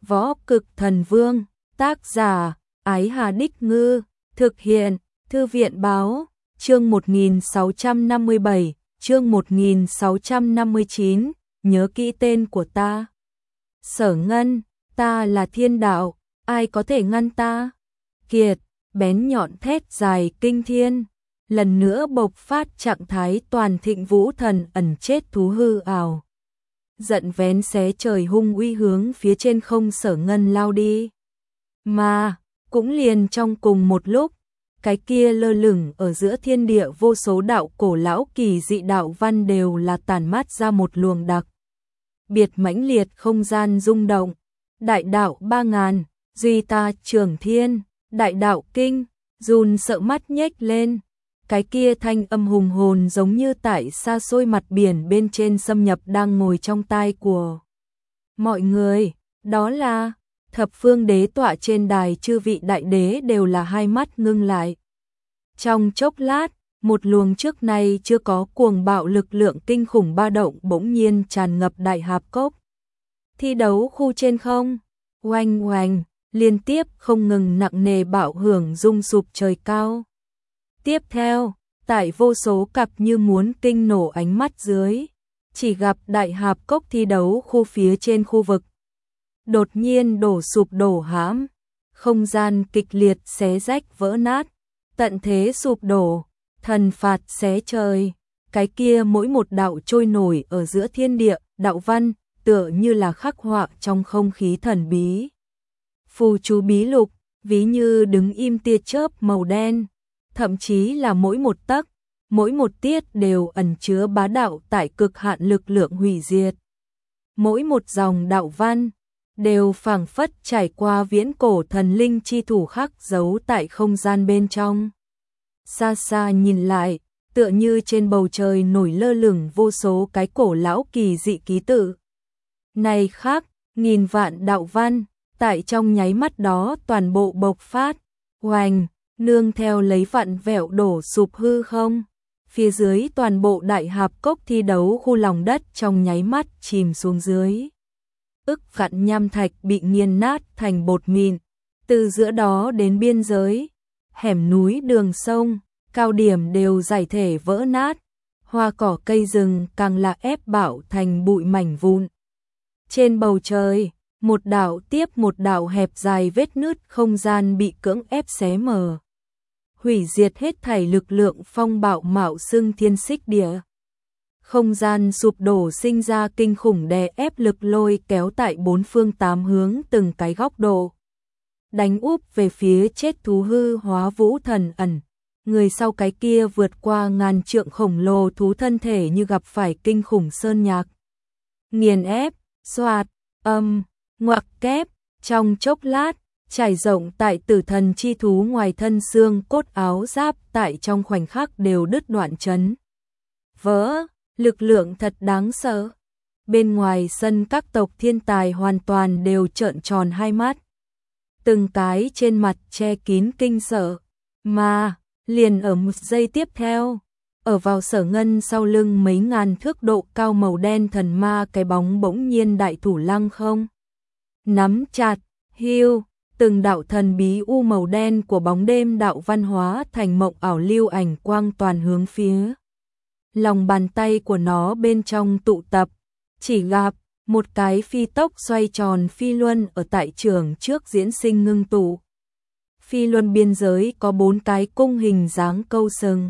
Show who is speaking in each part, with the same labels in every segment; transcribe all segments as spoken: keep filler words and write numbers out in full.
Speaker 1: Võ Cực Thần Vương, tác giả, Ái Hà Đích Ngư, thực hiện, Thư viện Báo, chương một nghìn sáu trăm năm mươi bảy, chương một nghìn sáu trăm năm mươi chín, nhớ kỹ tên của ta. Sở Ngân, ta là thiên đạo, ai có thể ngăn ta? Kiệt, bén nhọn thét dài kinh thiên, lần nữa bộc phát trạng thái toàn thịnh vũ thần ẩn chết thú hư ảo. Giận vén xé trời hung uy hướng phía trên không Sở Ngân lao đi. Mà, cũng liền trong cùng một lúc, cái kia lơ lửng ở giữa thiên địa vô số đạo cổ lão kỳ dị đạo văn đều là tản mát ra một luồng đặc biệt mãnh liệt không gian rung động. Đại đạo ba ngàn, duy ta trường thiên, đại đạo kinh, run sợ mắt nhếch lên. Cái kia thanh âm hùng hồn giống như tại xa xôi mặt biển bên trên xâm nhập đang ngồi trong tai của mọi người. Đó là thập phương đế tọa trên đài, chư vị đại đế đều là hai mắt ngưng lại. Trong chốc lát, một luồng trước nay chưa có cuồng bạo lực lượng kinh khủng ba động bỗng nhiên tràn ngập đại hạp cốc. Thi đấu khu trên không, oanh oanh, liên tiếp không ngừng nặng nề bạo hưởng rung sụp trời cao. Tiếp theo, tại vô số cặp như muốn kinh nổ ánh mắt dưới, chỉ gặp đại hạp cốc thi đấu khu phía trên khu vực đột nhiên đổ sụp đổ hãm, không gian kịch liệt xé rách vỡ nát, tận thế sụp đổ, thần phạt xé trời. Cái kia mỗi một đạo trôi nổi ở giữa thiên địa, đạo văn, tựa như là khắc họa trong không khí thần bí. Phù chú bí lục, ví như đứng im tia chớp màu đen, thậm chí là mỗi một tấc, mỗi một tiết đều ẩn chứa bá đạo tại cực hạn lực lượng hủy diệt. Mỗi một dòng đạo văn đều phảng phất trải qua viễn cổ thần linh chi thủ khắc dấu tại không gian bên trong. Xa xa nhìn lại, tựa như trên bầu trời nổi lơ lửng vô số cái cổ lão kỳ dị ký tự. Này khác, nghìn vạn đạo văn, tại trong nháy mắt đó toàn bộ bộc phát, oanh, nương theo lấy vặn vẹo đổ sụp hư không. Phía dưới toàn bộ đại hạp cốc thi đấu khu lòng đất trong nháy mắt chìm xuống dưới. Ức vạn nham thạch bị nghiền nát thành bột mịn, từ giữa đó đến biên giới, hẻm núi đường sông, cao điểm đều giải thể vỡ nát, hoa cỏ cây rừng càng là ép bạo thành bụi mảnh vụn. Trên bầu trời, một đạo tiếp một đạo hẹp dài vết nứt không gian bị cưỡng ép xé mở, hủy diệt hết thảy lực lượng phong bạo mạo xưng thiên xích địa. Không gian sụp đổ sinh ra kinh khủng đè ép lực lôi kéo tại bốn phương tám hướng từng cái góc độ, đánh úp về phía chết thú hư hóa vũ thần ẩn. Người sau cái kia vượt qua ngàn trượng khổng lồ thú thân thể như gặp phải kinh khủng sơn nhạc. Nghiền ép, xoạt, âm, ngoặc kép, trong chốc lát, trải rộng tại tử thần chi thú ngoài thân xương cốt áo giáp tại trong khoảnh khắc đều đứt đoạn chấn vỡ, lực lượng thật đáng sợ. Bên ngoài sân các tộc thiên tài hoàn toàn đều trợn tròn hai mắt, từng cái trên mặt che kín kinh sợ. Mà, liền ở một giây tiếp theo, ở vào Sở Ngân sau lưng mấy ngàn thước độ cao màu đen thần ma cái bóng bỗng nhiên đại thủ lăng không nắm chặt, hiu, từng đạo thần bí u màu đen của bóng đêm đạo văn hóa thành mộng ảo lưu ảnh quang toàn hướng phía lòng bàn tay của nó bên trong tụ tập. Chỉ gặp một cái phi tốc xoay tròn phi luân ở tại trường trước diễn sinh ngưng tụ. Phi luân biên giới có bốn cái cung hình dáng câu sừng,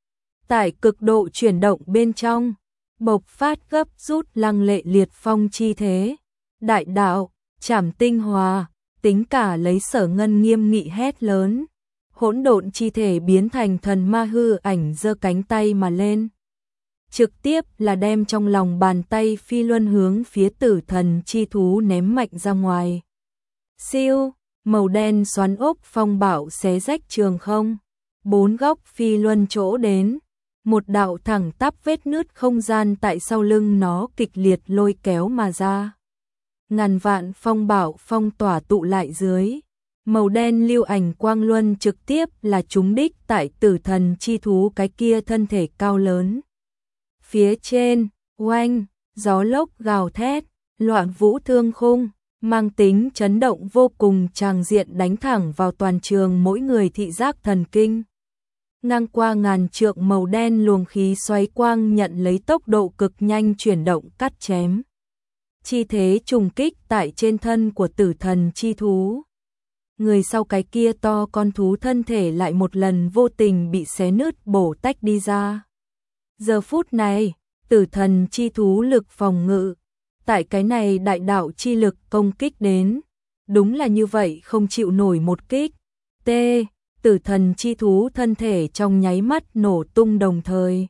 Speaker 1: tại cực độ chuyển động bên trong, bộc phát gấp rút lăng lệ liệt phong chi thế. Đại đạo, trảm tinh hòa, tính cả lấy Sở Ngân nghiêm nghị hét lớn. Hỗn độn chi thể biến thành thần ma hư ảnh giơ cánh tay mà lên, trực tiếp là đem trong lòng bàn tay phi luân hướng phía tử thần chi thú ném mạnh ra ngoài. Siêu, màu đen xoắn ốc phong bạo xé rách trường không, bốn góc phi luân chỗ đến, một đạo thẳng tắp vết nứt không gian tại sau lưng nó kịch liệt lôi kéo mà ra. Ngàn vạn phong bạo phong tỏa tụ lại dưới, màu đen lưu ảnh quang luân trực tiếp là trúng đích tại tử thần chi thú cái kia thân thể cao lớn. Phía trên, oanh, gió lốc gào thét, loạn vũ thương khung, mang tính chấn động vô cùng, tràng diện đánh thẳng vào toàn trường mỗi người thị giác thần kinh. Ngang qua ngàn trượng màu đen luồng khí xoáy quang nhận lấy tốc độ cực nhanh chuyển động cắt chém. Chi thế trùng kích tại trên thân của tử thần chi thú. Người sau cái kia to con thú thân thể lại một lần vô tình bị xé nứt bổ tách đi ra. Giờ phút này, tử thần chi thú lực phòng ngự, tại cái này đại đạo chi lực công kích đến. Đúng là như vậy, không chịu nổi một kích. T. Tử thần chi thú thân thể trong nháy mắt nổ tung đồng thời.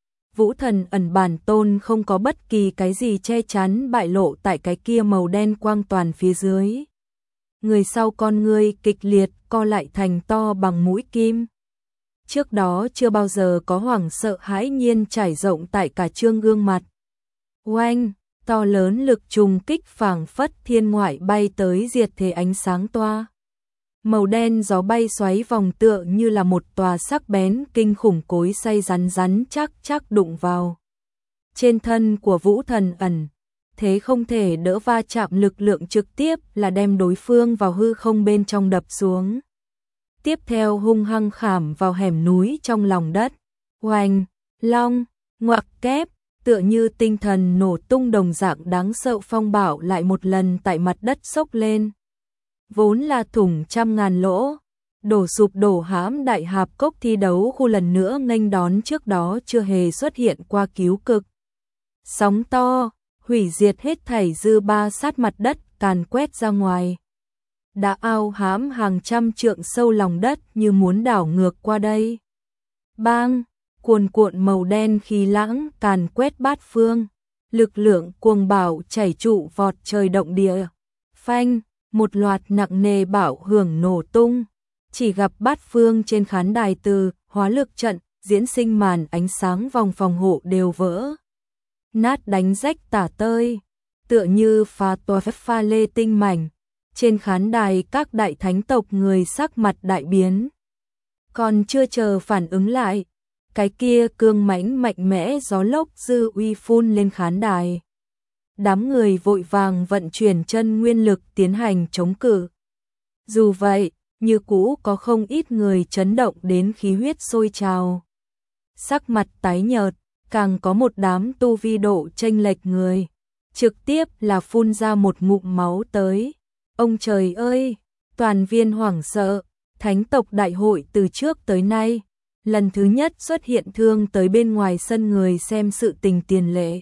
Speaker 1: Vũ thần ẩn bản tôn không có bất kỳ cái gì che chắn bại lộ tại cái kia màu đen quang toàn phía dưới. Người sau con ngươi kịch liệt co lại thành to bằng mũi kim. Trước đó chưa bao giờ có hoảng sợ hãi nhiên trải rộng tại cả trương gương mặt. Oanh, to lớn lực trùng kích phảng phất thiên ngoại bay tới diệt thế ánh sáng toa. Màu đen gió bay xoáy vòng tựa như là một tòa sắc bén kinh khủng cối xay rắn rắn chắc chắc đụng vào. Trên thân của vũ thần ẩn, thế không thể đỡ va chạm lực lượng trực tiếp là đem đối phương vào hư không bên trong đập xuống. Tiếp theo hung hăng khảm vào hẻm núi trong lòng đất. Oanh, long, ngoặc kép, tựa như tinh thần nổ tung đồng dạng đáng sợ phong bạo lại một lần tại mặt đất sốc lên. Vốn là thủng trăm ngàn lỗ, đổ sụp đổ hãm đại hạp cốc thi đấu khu lần nữa nghênh đón trước đó chưa hề xuất hiện qua cứu cực. Sóng to, hủy diệt hết thảy dư ba sát mặt đất càn quét ra ngoài. Đã ao hãm hàng trăm trượng sâu lòng đất như muốn đảo ngược qua đây. Bang, cuồn cuộn màu đen khí lãng càn quét bát phương. Lực lượng cuồng bạo chảy trụ vọt trời động địa. Phanh, một loạt nặng nề bạo hưởng nổ tung. Chỉ gặp bát phương trên khán đài từ hóa lực trận, diễn sinh màn ánh sáng vòng phòng hộ đều vỡ. Nát đánh rách tả tơi, tựa như pha toa phép pha lê tinh mảnh. Trên khán đài các đại thánh tộc người sắc mặt đại biến. Còn chưa chờ phản ứng lại, cái kia cương mãnh mạnh mẽ gió lốc dư uy phun lên khán đài. Đám người vội vàng vận chuyển chân nguyên lực tiến hành chống cự. Dù vậy, như cũ có không ít người chấn động đến khí huyết sôi trào. Sắc mặt tái nhợt, càng có một đám tu vi độ chênh lệch người, trực tiếp là phun ra một ngụm máu tới. Ông trời ơi, toàn viên hoảng sợ, thánh tộc đại hội từ trước tới nay, lần thứ nhất xuất hiện thương tới bên ngoài sân người xem sự tình tiền lệ.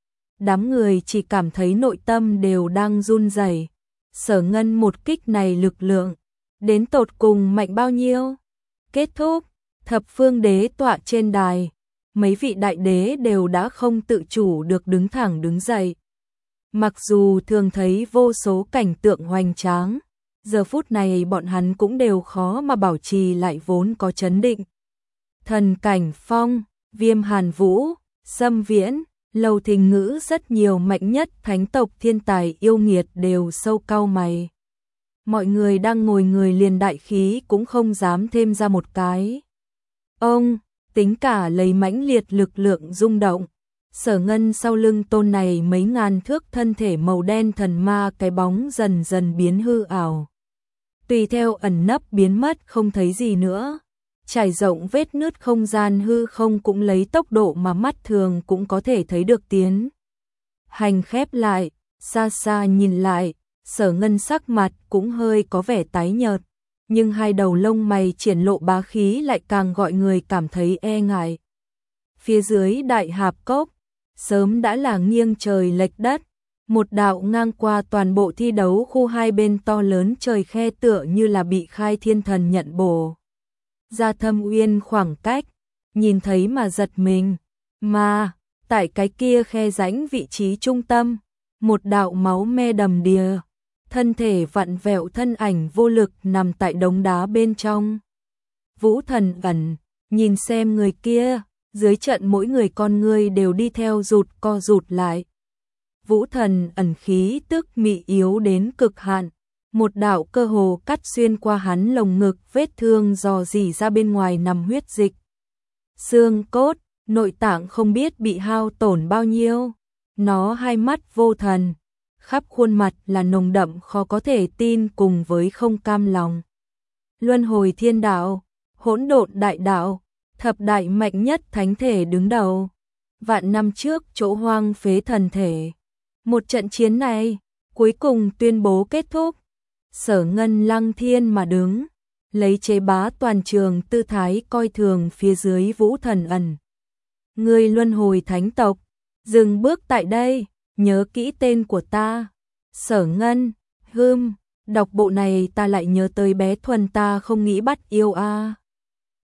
Speaker 1: Đám người chỉ cảm thấy nội tâm đều đang run rẩy. Sở Ngân một kích này lực lượng, đến tột cùng mạnh bao nhiêu? Kết thúc, thập phương đế tọa trên đài, mấy vị đại đế đều đã không tự chủ được đứng thẳng đứng dậy. Mặc dù thường thấy vô số cảnh tượng hoành tráng, giờ phút này bọn hắn cũng đều khó mà bảo trì lại vốn có chấn định. Thần Cảnh Phong, Viêm Hàn Vũ, Sâm Viễn, Lầu Thình Ngữ rất nhiều mạnh nhất thánh tộc thiên tài yêu nghiệt đều sâu cau mày. Mọi người đang ngồi người liền đại khí cũng không dám thêm ra một cái. Ông, tính cả lấy mãnh liệt lực lượng rung động. Sở Ngân sau lưng tôn này mấy ngàn thước thân thể màu đen thần ma cái bóng dần dần biến hư ảo. Tùy theo ẩn nấp biến mất không thấy gì nữa. Trải rộng vết nứt không gian hư không cũng lấy tốc độ mà mắt thường cũng có thể thấy được tiến. Hành khép lại, xa xa nhìn lại, Sở Ngân sắc mặt cũng hơi có vẻ tái nhợt. Nhưng hai đầu lông mày triển lộ bá khí lại càng gọi người cảm thấy e ngại. Phía dưới đại hạp cốc, sớm đã là nghiêng trời lệch đất, một đạo ngang qua toàn bộ thi đấu khu hai bên to lớn trời khe tựa như là bị khai thiên thần nhận bổ. Ra thâm uyên khoảng cách, nhìn thấy mà giật mình, mà, tại cái kia khe rãnh vị trí trung tâm, một đạo máu me đầm đìa, thân thể vặn vẹo thân ảnh vô lực nằm tại đống đá bên trong. Vũ Thần ẩn, nhìn xem người kia. Dưới trận mỗi người con ngươi đều đi theo rụt co rụt lại. Vũ Thần ẩn khí tức mị yếu đến cực hạn. Một đạo cơ hồ cắt xuyên qua hắn lồng ngực, vết thương dò dỉ ra bên ngoài nằm huyết dịch. Xương cốt, nội tạng không biết bị hao tổn bao nhiêu. Nó hai mắt vô thần, khắp khuôn mặt là nồng đậm khó có thể tin cùng với không cam lòng. Luân hồi thiên đạo, hỗn độn đại đạo, thập đại mạnh nhất thánh thể đứng đầu. Vạn năm trước chỗ hoang phế thần thể. Một trận chiến này, cuối cùng tuyên bố kết thúc. Sở Ngân lăng thiên mà đứng, lấy chế bá toàn trường tư thái coi thường phía dưới Vũ Thần Ẩn. Ngươi luân hồi thánh tộc, dừng bước tại đây, nhớ kỹ tên của ta. Sở Ngân, hưm, đọc bộ này ta lại nhớ tới bé Thuần ta không nghĩ bắt yêu a. À.